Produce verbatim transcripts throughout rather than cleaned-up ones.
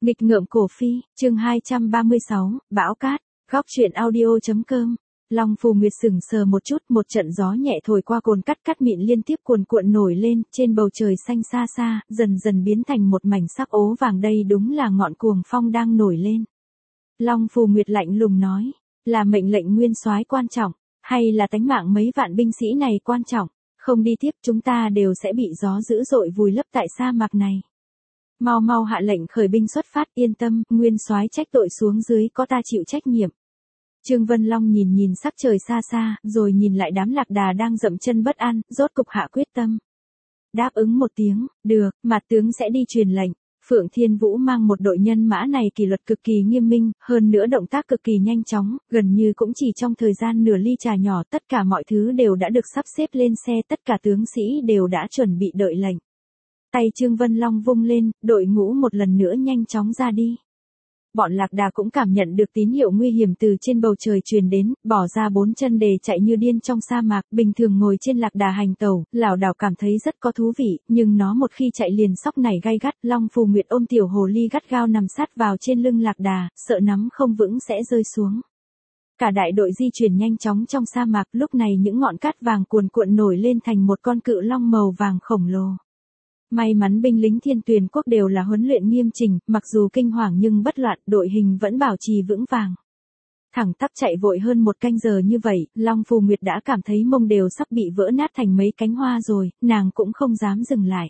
Nghịch ngợm cổ phi, chương hai trăm ba mươi sáu, bão cát, góc truyện audio.com. Long Phù Nguyệt sững sờ một chút, một trận gió nhẹ thổi qua cồn cắt cắt mịn liên tiếp cuồn cuộn nổi lên, trên bầu trời xanh xa xa, dần dần biến thành một mảnh sắc ố vàng, đây đúng là ngọn cuồng phong đang nổi lên. Long Phù Nguyệt lạnh lùng nói, là mệnh lệnh nguyên soái quan trọng, hay là tánh mạng mấy vạn binh sĩ này quan trọng, không đi tiếp chúng ta đều sẽ bị gió dữ dội vùi lấp tại sa mạc này. Mau mau hạ lệnh khởi binh xuất phát, yên tâm, nguyên soái trách tội xuống dưới có ta chịu trách nhiệm. Trương Vân Long nhìn nhìn sắc trời xa xa, rồi nhìn lại đám lạc đà đang dậm chân bất an, rốt cục hạ quyết tâm. Đáp ứng một tiếng, được, mặt tướng sẽ đi truyền lệnh. Phượng Thiên Vũ mang một đội nhân mã này kỷ luật cực kỳ nghiêm minh, hơn nữa động tác cực kỳ nhanh chóng, gần như cũng chỉ trong thời gian nửa ly trà nhỏ, tất cả mọi thứ đều đã được sắp xếp lên xe, tất cả tướng sĩ đều đã chuẩn bị đợi lệnh. Tay Trương Vân Long vung lên, đội ngũ một lần nữa nhanh chóng ra đi. Bọn lạc đà cũng cảm nhận được tín hiệu nguy hiểm từ trên bầu trời truyền đến, bỏ ra bốn chân đề chạy như điên trong sa mạc, bình thường ngồi trên lạc đà hành tẩu, lảo đảo cảm thấy rất có thú vị, nhưng nó một khi chạy liền sóc nảy gay gắt. Long Phù Nguyệt ôm tiểu hồ ly gắt gao nằm sát vào trên lưng lạc đà, sợ nắm không vững sẽ rơi xuống. Cả đại đội di chuyển nhanh chóng trong sa mạc, lúc này những ngọn cát vàng cuồn cuộn nổi lên thành một con cự long màu vàng khổng lồ. May mắn binh lính Thiên Tuyền Quốc đều là huấn luyện nghiêm chỉnh, mặc dù kinh hoàng nhưng bất loạn, đội hình vẫn bảo trì vững vàng. Thẳng tắp chạy vội hơn một canh giờ như vậy, Long Phù Nguyệt đã cảm thấy mông đều sắp bị vỡ nát thành mấy cánh hoa rồi, nàng cũng không dám dừng lại.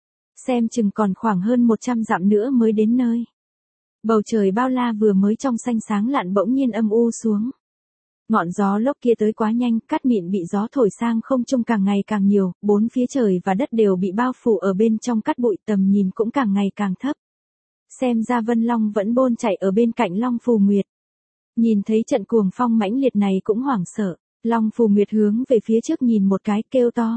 Xem chừng còn khoảng hơn một trăm dặm nữa mới đến nơi. Bầu trời bao la vừa mới trong xanh sáng lạn bỗng nhiên âm u xuống. Ngọn gió lốc kia tới quá nhanh, cát mịn bị gió thổi sang không trung càng ngày càng nhiều, bốn phía trời và đất đều bị bao phủ ở bên trong cát bụi, tầm nhìn cũng càng ngày càng thấp. Xem ra Vân Long vẫn bôn chạy ở bên cạnh Long Phù Nguyệt. Nhìn thấy trận cuồng phong mãnh liệt này cũng hoảng sợ, Long Phù Nguyệt hướng về phía trước nhìn một cái, kêu to.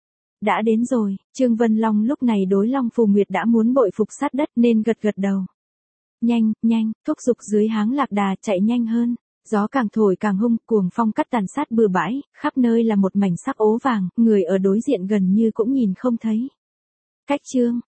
Đã đến rồi, Trương Vân Long lúc này đối Long Phù Nguyệt đã muốn bội phục sát đất nên gật gật đầu. Nhanh, nhanh, thúc giục dưới háng lạc đà chạy nhanh hơn. Gió càng thổi càng hung, cuồng phong cắt tàn sát bừa bãi, khắp nơi là một mảnh sắc ố vàng, người ở đối diện gần như cũng nhìn không thấy. Cách Trương,